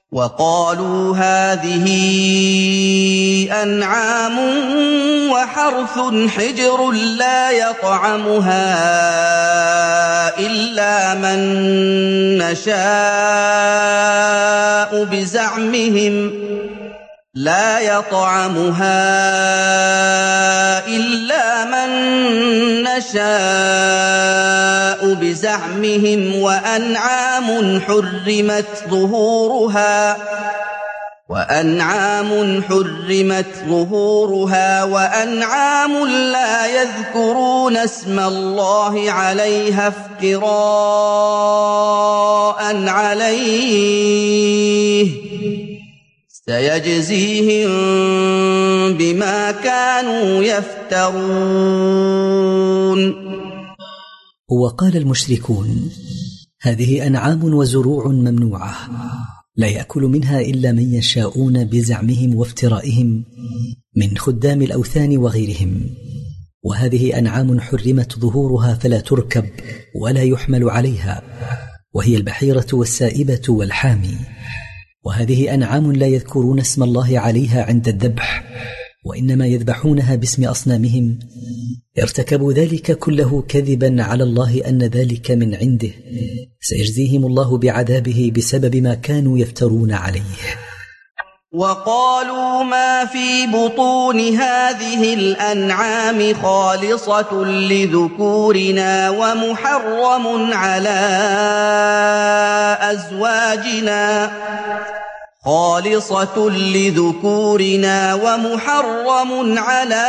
وقالوا هذه أنعام وحرث حجر لا يطعمها إلا من نشاء بزعمهم وأنعام حرمت ظهورها وأنعام لا يذكرون اسم الله عليها افتراء عليه سيجزيهم بما كانوا يفترون. وقال المشركون هذه أنعام وزروع ممنوعة لا يأكل منها إلا من يشاءون بزعمهم وافترائهم من خدام الأوثان وغيرهم، وهذه أنعام حرمت ظهورها فلا تركب ولا يحمل عليها، وهي البحيرة والسائبة والحامي، وهذه أنعام لا يذكرون اسم الله عليها عند الذبح وإنما يذبحونها باسم أصنامهم، ارتكبوا ذلك كله كذبا على الله أن ذلك من عنده، سيجزيهم الله بعذابه بسبب ما كانوا يفترون عليه. وقالوا ما في بطون هذه الأنعام خالصة لذكورنا ومحرم على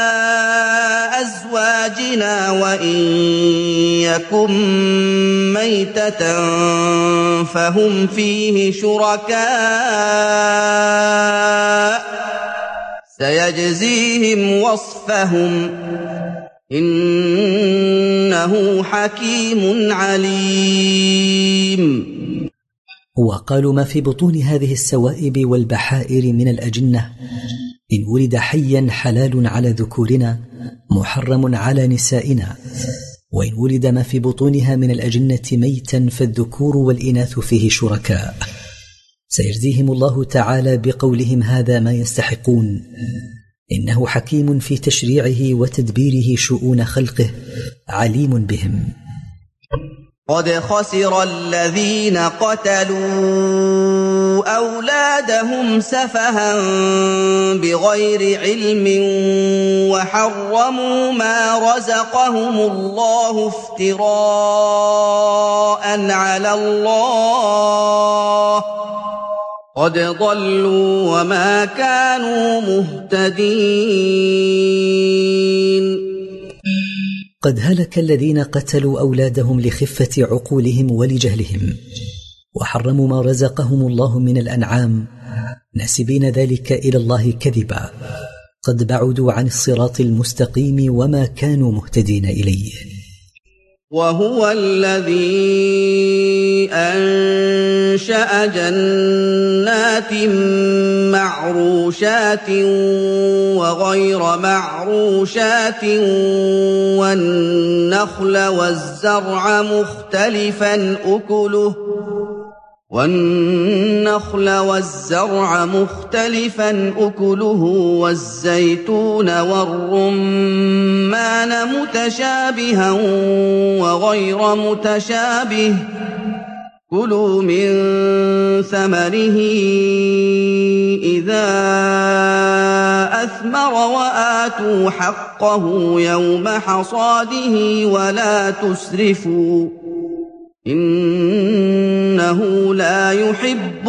أزواجنا وإن يكن ميتة فهم فيه شركاء سيجزيهم وصفهم إنه حكيم عليم. وقالوا ما في بطون هذه السوائب والبحائر من الأجنة إن ولد حيا حلال على ذكورنا محرم على نسائنا، وإن ولد ما في بطونها من الأجنة ميتا فالذكور والإناث فيه شركاء، سيجزيهم الله تعالى بقولهم هذا ما يستحقون، إنه حكيم في تشريعه وتدبيره شؤون خلقه عليم بهم. قد خسر الذين قتلوا أولادهم سفها بغير علم وحرموا ما رزقهم الله افتراء على الله قد ضلوا وما كانوا مهتدين. قد هلك الذين قتلوا أولادهم لخفة عقولهم ولجهلهم، وحرموا ما رزقهم الله من الأنعام ناسبين ذلك إلى الله كذبا، قد بعدوا عن الصراط المستقيم وما كانوا مهتدين إليه. وهو الذي أنشأ جنات معروشات وغير معروشات والنخل والزرع مختلفا أكله والزيتون والرمان متشابها وغير متشابه كلوا من ثمره إذا أثمر وآتوا حقه يوم حصاده ولا تسرفوا إنه لا يحب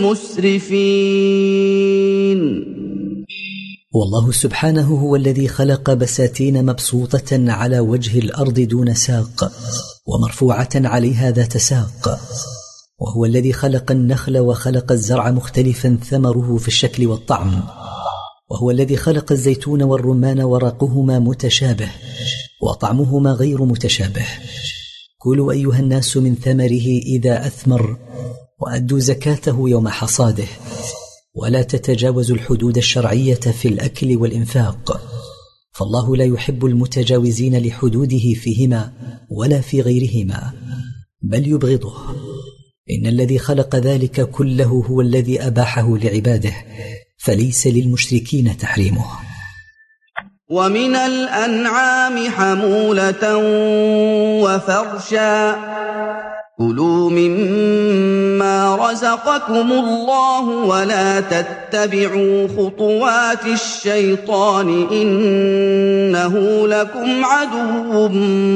المسرفين. والله سبحانه هو الذي خلق بساتين مبسوطة على وجه الأرض دون ساق ومرفوعة عليها ذات ساق، وهو الذي خلق النخل وخلق الزرع مختلفا ثمره في الشكل والطعم، وهو الذي خلق الزيتون والرمان ورقهما متشابه وطعمهما غير متشابه. كلوا أيها الناس من ثمره إذا أثمر وأدوا زكاته يوم حصاده، ولا تتجاوزوا الحدود الشرعية في الأكل والإنفاق، فالله لا يحب المتجاوزين لحدوده فيهما ولا في غيرهما، بل يبغضه. إن الذي خلق ذلك كله هو الذي أباحه لعباده، فليس للمشركين تحريمه. ومن الأنعام حمولة وفرشا، كلوا مما رزقكم الله ولا تتبعوا خطوات الشيطان إنه لكم عدو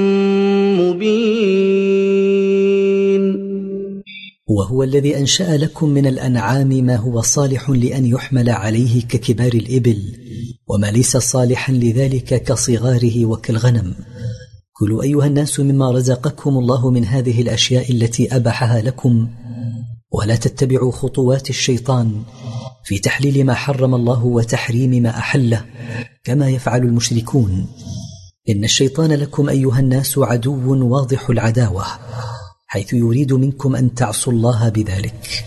مبين. وهو الذي أنشأ لكم من الأنعام ما هو صالح لأن يحمل عليه ككبار الإبل، وما ليس صالحا لذلك كصغاره وكالغنم. كلوا أيها الناس مما رزقكم الله من هذه الأشياء التي أباحها لكم، ولا تتبعوا خطوات الشيطان في تحليل ما حرم الله وتحريم ما أحله كما يفعل المشركون. إن الشيطان لكم أيها الناس عدو واضح العداوة، حيث يريد منكم أن تعصوا الله بذلك.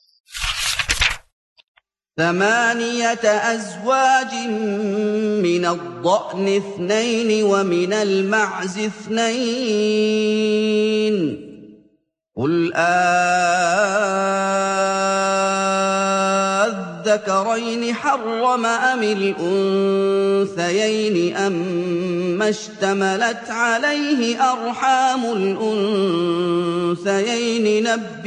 8 أزواج من الضأن 2 ومن المعز 2، قل أذكرين حرم أم الأنثيين أما اشتملت عليه أرحام الأنثيين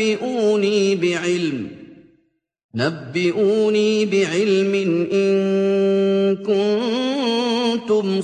نبئوني بعلم إن كنتم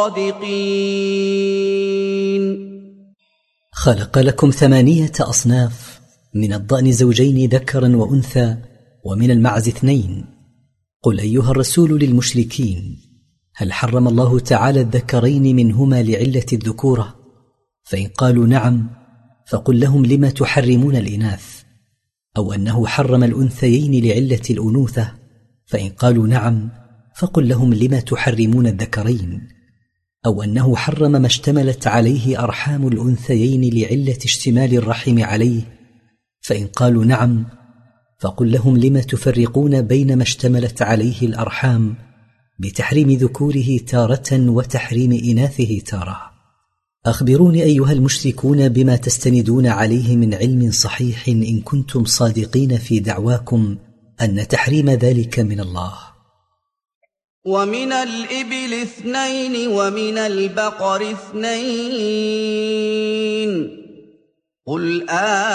صادقين. خلق لكم 8 أصناف، من الضأن 2 ذكرا وأنثى، ومن المعز 2. قل أيها الرسول للمشركين: هل حرم الله تعالى الذكرين منهما لعلة الذكورة؟ فإن قالوا نعم فقل لهم: لم تحرمون الإناث؟ أو أنه حرم الأنثيين لعلة الأنوثة؟ فإن قالوا نعم فقل لهم: لم تحرمون الذكرين؟ أو أنه حرم ما اشتملت عليه أرحام الأنثيين لعلة اشتمال الرحم عليه؟ فإن قالوا نعم فقل لهم: لم تفرقون بين ما اشتملت عليه الأرحام بتحريم ذكوره تارة وتحريم إناثه تارة؟ أخبروني أيها المشركون بما تستندون عليه من علم صحيح إن كنتم صادقين في دعواكم أن تحريم ذلك من الله. ومن الإبل 2 ومن البقر 2، قل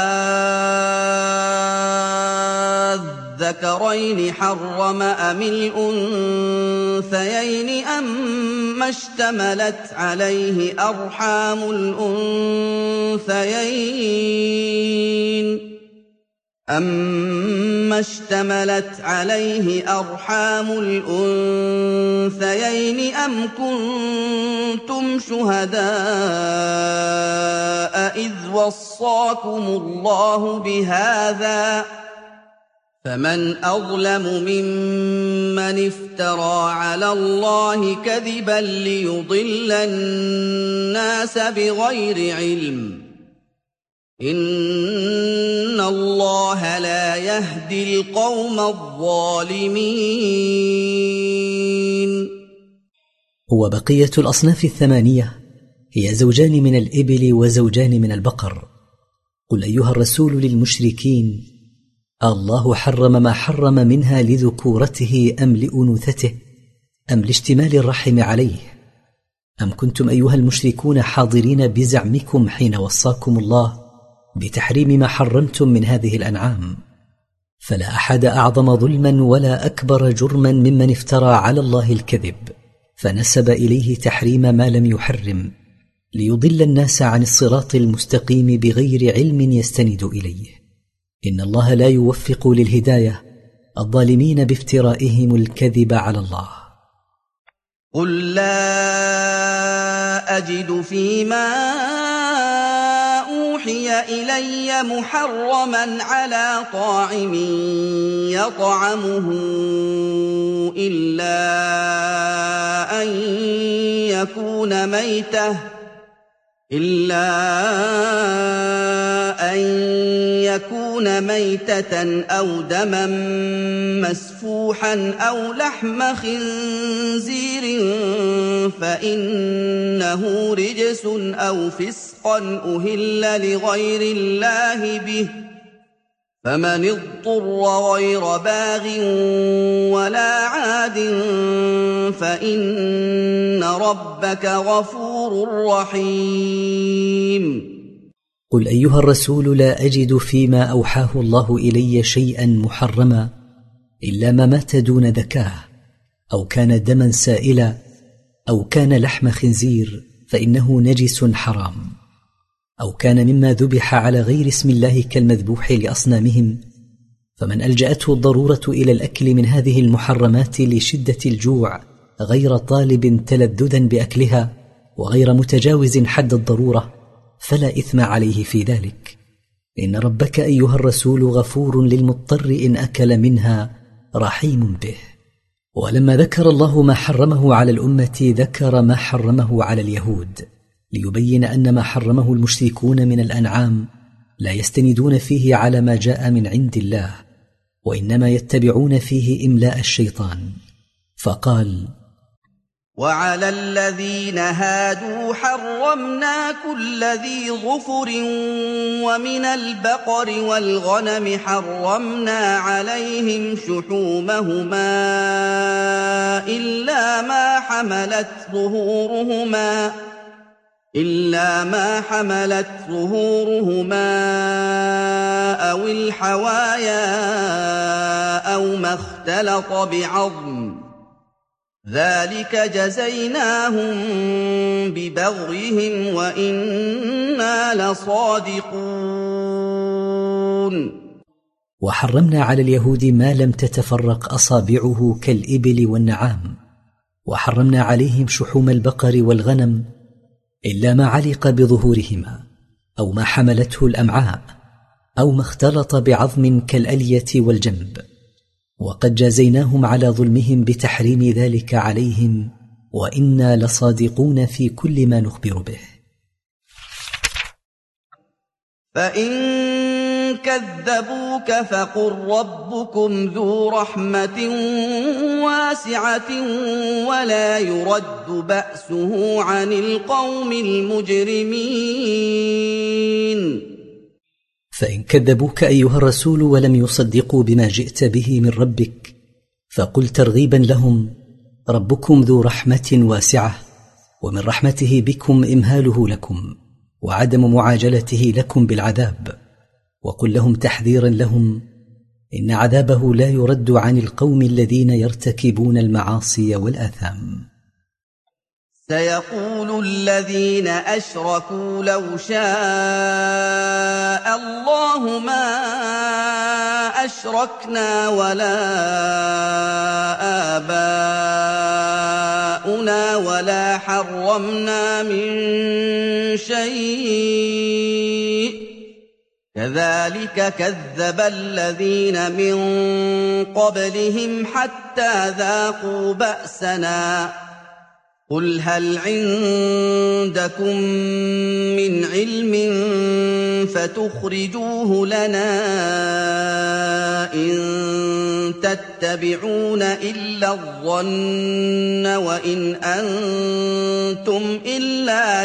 أذكرين حرم أم الأنثيين أما اشتملت عليه أرحام الأنثيين أم كنتم شهداء إذ وصاكم الله بهذا؟ فمن أظلم ممن افترى على الله كذبا ليضل الناس بغير علم، إن الله لا يهدي القوم الظالمين. وبقية الأصناف 8 هي 2 من الإبل و2 من البقر. قل أيها الرسول للمشركين: الله حرم ما حرم منها لذكورته أم لأنوثته أم لاشتمال الرحم عليه؟ أم كنتم أيها المشركون حاضرين بزعمكم حين وصاكم الله بتحريم ما حرمتم من هذه الأنعام؟ فلا أحد أعظم ظلما ولا أكبر جرما ممن افترى على الله الكذب فنسب إليه تحريم ما لم يحرم ليضل الناس عن الصراط المستقيم بغير علم يستند إليه. إن الله لا يوفق للهداية الظالمين بافترائهم الكذب على الله. قل لا أجد فيما أوحي إلي محرما على طاعم يطعمه إلا أن يكون ميتة أو دما مسفوحا أو لحم خنزير فإنه رجس أو فسقا أهل لغير الله به، فمن اضطر غير باغ ولا عاد فإن ربك غفور رحيم. قل أيها الرسول لا أجد فيما أوحاه الله إلي شيئا محرما إلا ما مات دون ذكاه، أو كان دما سائلا، أو كان لحم خنزير فإنه نجس حرام، أو كان مما ذبح على غير اسم الله كالمذبوح لأصنامهم، فمن ألجأته الضرورة إلى الأكل من هذه المحرمات لشدة الجوع غير طالب تلذذا بأكلها وغير متجاوز حد الضرورة فلا إثم عليه في ذلك، إن ربك أيها الرسول غفور للمضطر إن أكل منها رحيم به. ولما ذكر الله ما حرمه على الأمة ذكر ما حرمه على اليهود، ليبين أن ما حرمه المشركون من الأنعام لا يستندون فيه على ما جاء من عند الله، وإنما يتبعون فيه إملاء الشيطان. فقال: وعلى الذين هادوا حرمنا كل ذي ظفر ومن البقر والغنم حرمنا عليهم شحومهما إلا ما حملت ظهورهما أو الحوايا أو ما اختلط بعظم، ذلك جزيناهم ببغيهم وإنا لصادقون. وحرمنا على اليهود ما لم تتفرق أصابعه كالإبل والنعام، وحرمنا عليهم شحوم البقر والغنم إلا ما علق بظهورهما أو ما حملته الأمعاء أو ما اختلط بعظم كالألية والجنب، وقد جازيناهم على ظلمهم بتحريم ذلك عليهم وإنا لصادقون في كل ما نخبر به. فإن كذبوك فقل ربكم ذو رحمة واسعة ولا يرد بأسه عن القوم المجرمين. فإن كذبوك أيها الرسول ولم يصدقوا بما جئت به من ربك فقل ترغيبا لهم: ربكم ذو رحمة واسعة، ومن رحمته بكم إمهاله لكم وعدم معاجلته لكم بالعذاب. وقل لهم تحذيرا لهم: إن عذابه لا يرد عن القوم الذين يرتكبون المعاصي والآثام. سيقول الذين أشركوا لو شاء الله ما أشركنا ولا آباؤنا ولا حرمنا من شيء كذلك كذب الذين من قبلهم حتى ذاقوا بأسنا قل هل عندكم من علم فتخرجوه لنا إن تتبعون إلا الظن وإن أنتم إلا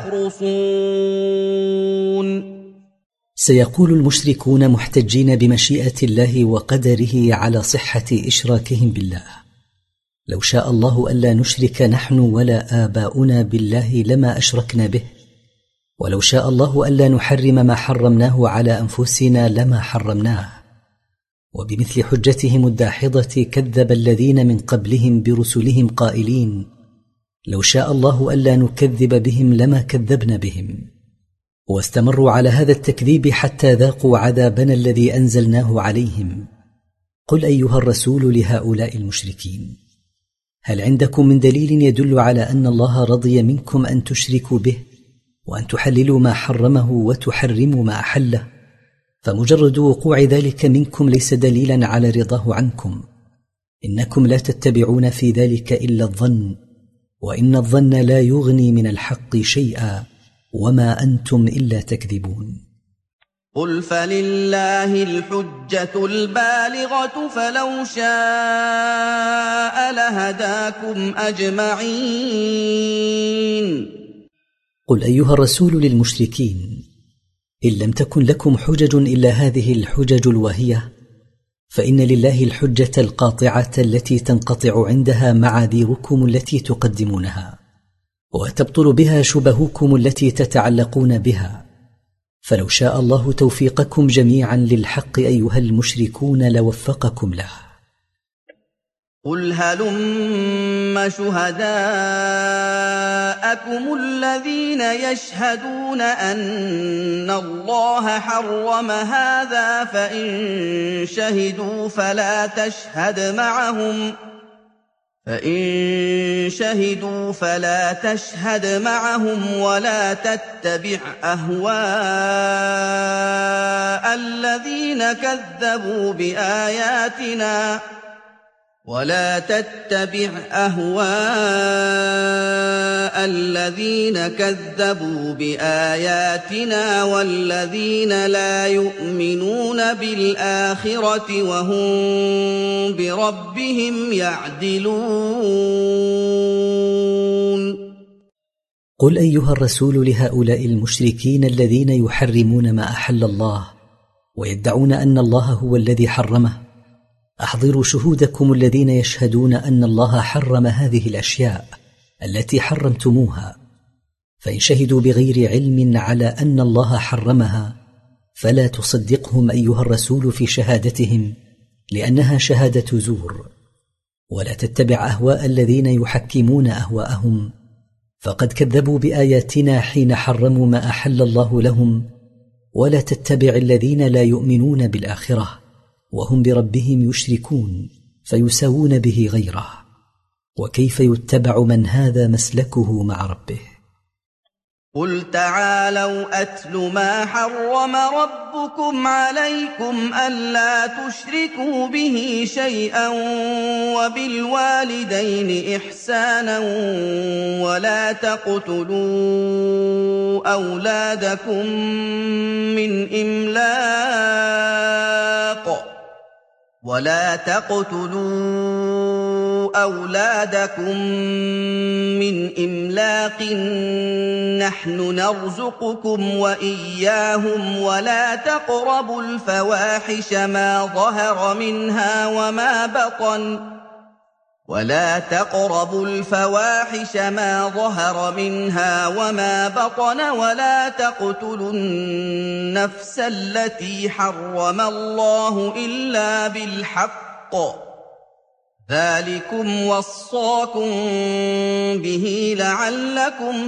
تخرصون. سيقول المشركون محتجين بمشيئة الله وقدره على صحة إشراكهم بالله: لو شاء الله ألا نشرك نحن ولا آباؤنا بالله لما أشركنا به، ولو شاء الله ألا نحرم ما حرمناه على أنفسنا لما حرمناه. وبمثل حجتهم الداحضة كذب الذين من قبلهم برسلهم قائلين: لو شاء الله ألا نكذب بهم لما كذبنا بهم. واستمروا على هذا التكذيب حتى ذاقوا عذابنا الذي أنزلناه عليهم. قل أيها الرسول لهؤلاء المشركين: هل عندكم من دليل يدل على أن الله رضي منكم أن تشركوا به وأن تحللوا ما حرمه وتحرموا ما أحله؟ فمجرد وقوع ذلك منكم ليس دليلا على رضاه عنكم. إنكم لا تتبعون في ذلك إلا الظن، وإن الظن لا يغني من الحق شيئا، وما أنتم إلا تكذبون. قل فلله الحجة البالغة فلو شاء لهداكم أجمعين. قل أيها الرسول للمشركين: إن لم تكن لكم حجج إلا هذه الحجج الواهية، فإن لله الحجة القاطعة التي تنقطع عندها معاذيركم التي تقدمونها، وتبطل بها شبهكم التي تتعلقون بها. فلو شاء الله توفيقكم جميعا للحق أيها المشركون لوفقكم له. قل هلم شهداءكم الذين يشهدون أن الله حرم هذا، فإن شهدوا فلا تشهد معهم ولا تتبع أهواء الذين كذبوا بآياتنا والذين لا يؤمنون بالآخرة وهم بربهم يعدلون. قل أيها الرسول لهؤلاء المشركين الذين يحرمون ما أحل الله ويدعون أن الله هو الذي حرمه: أحضروا شهودكم الذين يشهدون أن الله حرم هذه الأشياء التي حرمتموها، فإن شهدوا بغير علم على أن الله حرمها فلا تصدقهم أيها الرسول في شهادتهم، لأنها شهادة زور. ولا تتبع أهواء الذين يحكمون أهواءهم، فقد كذبوا بآياتنا حين حرموا ما أحل الله لهم. ولا تتبع الذين لا يؤمنون بالآخرة وهم بربهم يشركون فيساوون به غيره. وكيف يتبع من هذا مسلكه مع ربه؟ قل تعالوا أتل ما حرم ربكم عليكم ألا تشركوا به شيئا وبالوالدين إحسانا ولا تقتلوا أولادكم من إملاق نحن نرزقكم وإياهم ولا تقربوا الفواحش ما ظهر منها وما بطن ولا تقتلوا النفس التي حرم الله إلا بالحق، ذلكم وصاكم به لعلكم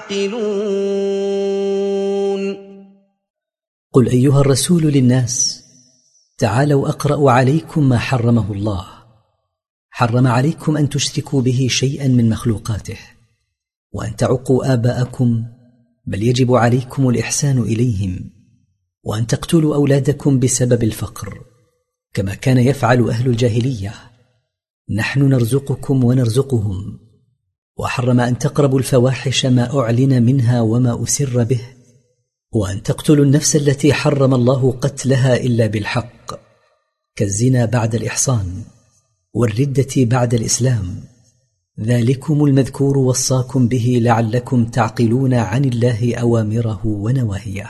تعقلون. قل أيها الرسول للناس: تعالوا أقرأ عليكم ما حرمه الله. حرم عليكم أن تشركوا به شيئا من مخلوقاته، وأن تعقوا آباءكم، بل يجب عليكم الإحسان إليهم، وأن تقتلوا أولادكم بسبب الفقر كما كان يفعل أهل الجاهلية. نحن نرزقكم ونرزقهم. وحرم أن تقربوا الفواحش ما أعلن منها وما أسر به، وأن تقتلوا النفس التي حرم الله قتلها إلا بالحق، كالزنا بعد الإحصان والردة بعد الإسلام. ذلكم المذكور وصاكم به لعلكم تعقلون عن الله أوامره ونواهيه.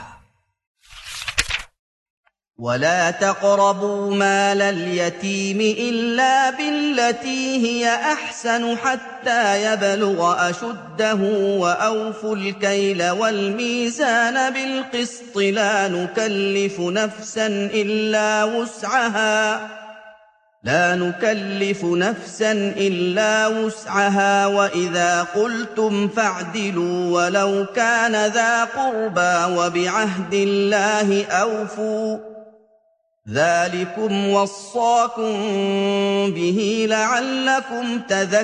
ولا تقربوا مال اليتيم إلا بالتي هي أحسن حتى يبلغ أشده، وأوفوا الكيل والميزان بالقسط، لا نكلف نفسا إلا وسعها، وإذا قلتم فاعدلوا ولو كان ذا قربى، وبعهد الله أوفوا، ذلكم وصاكم به لعلكم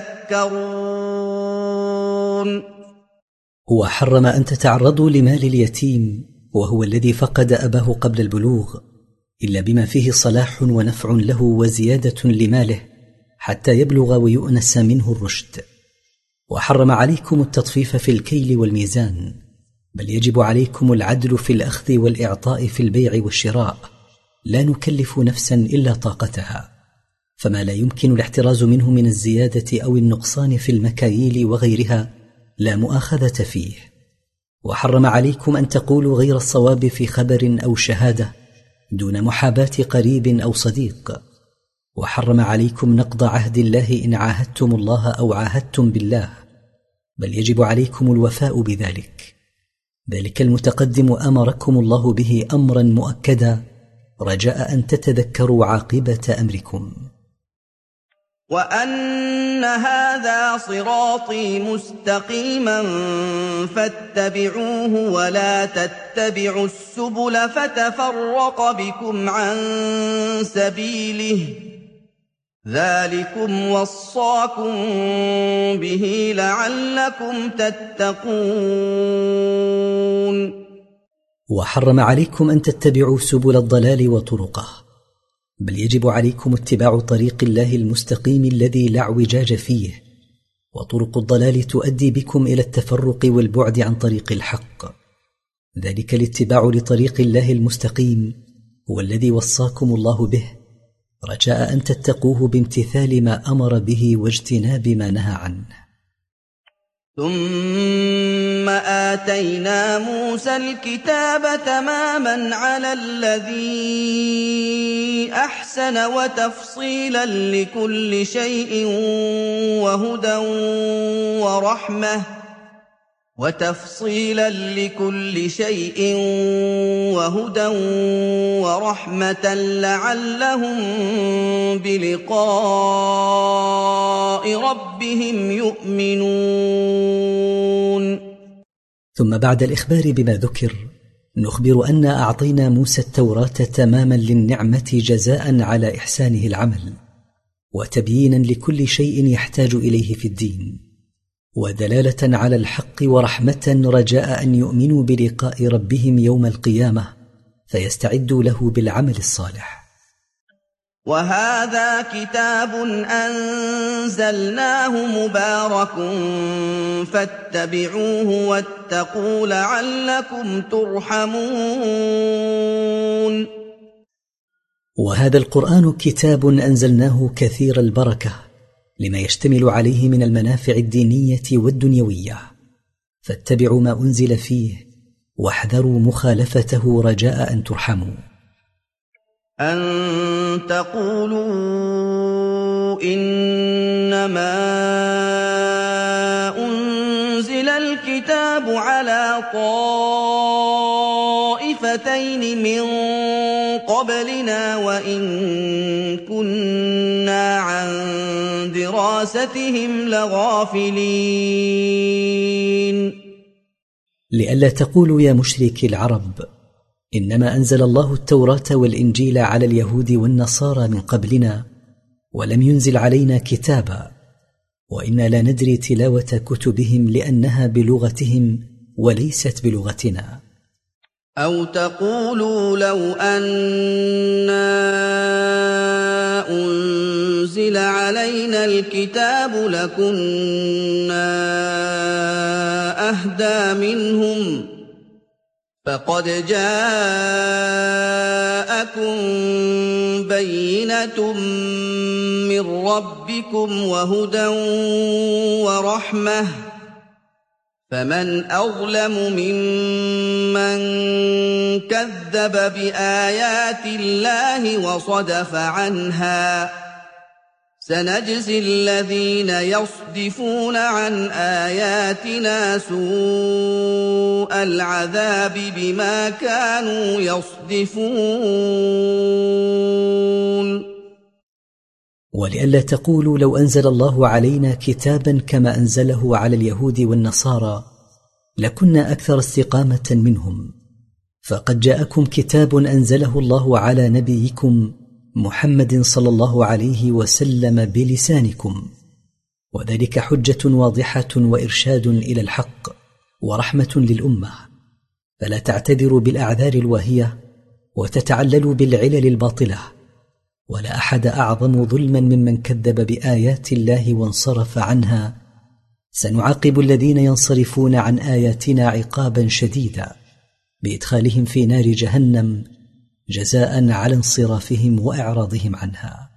تذكرون. وحرم أن تتعرضوا لمال اليتيم وهو الذي فقد أباه قبل البلوغ إلا بما فيه صلاح ونفع له وزيادة لماله حتى يبلغ ويؤنس منه الرشد. وحرم عليكم التطفيف في الكيل والميزان، بل يجب عليكم العدل في الأخذ والإعطاء في البيع والشراء. لا نكلف نفسا إلا طاقتها، فما لا يمكن الاحتراز منه من الزيادة أو النقصان في المكاييل وغيرها لا مؤاخذة فيه. وحرم عليكم أن تقولوا غير الصواب في خبر أو شهادة دون محاباة قريب أو صديق، وحرم عليكم نقض عهد الله إن عاهدتم الله أو عاهدتم بالله، بل يجب عليكم الوفاء بذلك. ذلك المتقدم أمركم الله به أمرا مؤكدا رجاء أن تتذكروا عاقبة أمركم. وأن هذا صراطي مستقيما فاتبعوه ولا تتبعوا السبل فتفرق بكم عن سبيله ذلكم وصاكم به لعلكم تتقون. وحرم عليكم أن تتبعوا سبل الضلال وطرقه، بل يجب عليكم اتباع طريق الله المستقيم الذي لا اعوجاج فيه، وطرق الضلال تؤدي بكم إلى التفرق والبعد عن طريق الحق. ذلك الاتباع لطريق الله المستقيم هو الذي وصاكم الله به رجاء أن تتقوه بامتثال ما أمر به واجتناب ما نهى عنه. ثم آتينا موسى الكتاب تماما على الذي أحسن وتفصيلا لكل شيء وهدى ورحمة لعلهم بلقاء ربهم يؤمنون. ثم بعد الإخبار بما ذكر نخبر أن أعطينا موسى التوراة تماما للنعمة جزاء على إحسانه العمل، وتبيينا لكل شيء يحتاج إليه في الدين، ودلالة على الحق ورحمة رجاء أن يؤمنوا بلقاء ربهم يوم القيامة فيستعدوا له بالعمل الصالح. وهذا كتاب أنزلناه مبارك فاتبعوه واتقوا لعلكم ترحمون. وهذا القرآن كتاب أنزلناه كثير البركة لما يشتمل عليه من المنافع الدينية والدنيوية، فاتبعوا ما أنزل فيه واحذروا مخالفته رجاء أن ترحموا. أن تقولوا إنما أنزل الكتاب على طائفتين من قبلنا وإن كنا عن دراستهم لغافلين. لئلا تقولوا يا مشركي العرب إنما أنزل الله التوراة والإنجيل على اليهود والنصارى من قبلنا ولم ينزل علينا كتابا، وإنا لا ندري تلاوة كتبهم لأنها بلغتهم وليست بلغتنا. أو تقولوا لو أنا أنزل علينا الكتاب لكنا أهدى منهم، فقد جاءكم بينة من ربكم وهدى ورحمة، فمن أظلم ممن كذب بآيات الله وصدف عنها، سنجزي الذين يصدفون عن آياتنا سوء العذاب بما كانوا يصدفون. ولئلا تقولوا لو أنزل الله علينا كتابا كما أنزله على اليهود والنصارى لكنا أكثر استقامة منهم، فقد جاءكم كتاب أنزله الله على نبيكم محمد صلى الله عليه وسلم بلسانكم، وذلك حجة واضحة وإرشاد إلى الحق ورحمة للأمة، فلا تعتذروا بالأعذار الواهية وتتعللوا بالعلل الباطلة، ولا أحد أعظم ظلما ممن كذب بآيات الله وانصرف عنها. سنعاقب الذين ينصرفون عن آياتنا عقابا شديدا بإدخالهم في نار جهنم جزاء على انصرافهم وإعراضهم عنها.